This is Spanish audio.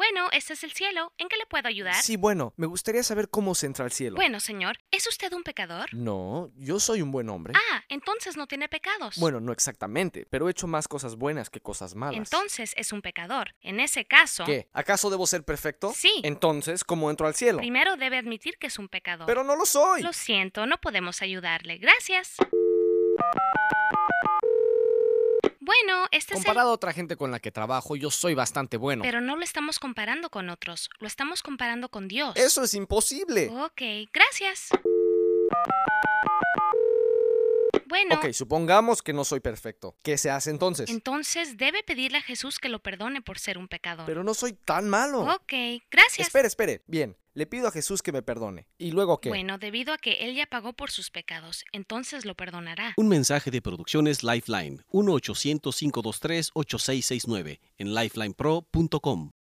Bueno, este es el cielo. ¿En qué le puedo ayudar? Sí, bueno, me gustaría saber cómo se entra al cielo. Bueno, señor, ¿es usted un pecador? No, yo soy un buen hombre. Ah, entonces no tiene pecados. Bueno, no exactamente, pero he hecho más cosas buenas que cosas malas. Entonces es un pecador. En ese caso... ¿Qué? ¿Acaso debo ser perfecto? Sí. Entonces, ¿cómo entro al cielo? Primero debe admitir que es un pecador. Pero no lo soy. Lo siento, no podemos ayudarle. Gracias. Bueno, este es Comparado a otra gente con la que trabajo, yo soy bastante bueno. Pero no lo estamos comparando con otros. Lo estamos comparando con Dios. Eso es imposible. Ok, gracias. Bueno, Ok, supongamos que no soy perfecto. ¿Qué se hace entonces? entonces debe pedirle a Jesús que lo perdone por ser un pecador. Pero no soy tan malo. Ok, gracias. Espere. Bien, le pido a Jesús que me perdone. ¿Y luego qué? Bueno, debido a que Él ya pagó por sus pecados, entonces lo perdonará. Un mensaje de Producciones Lifeline, 1-800-523-8669, en lifelinepro.com.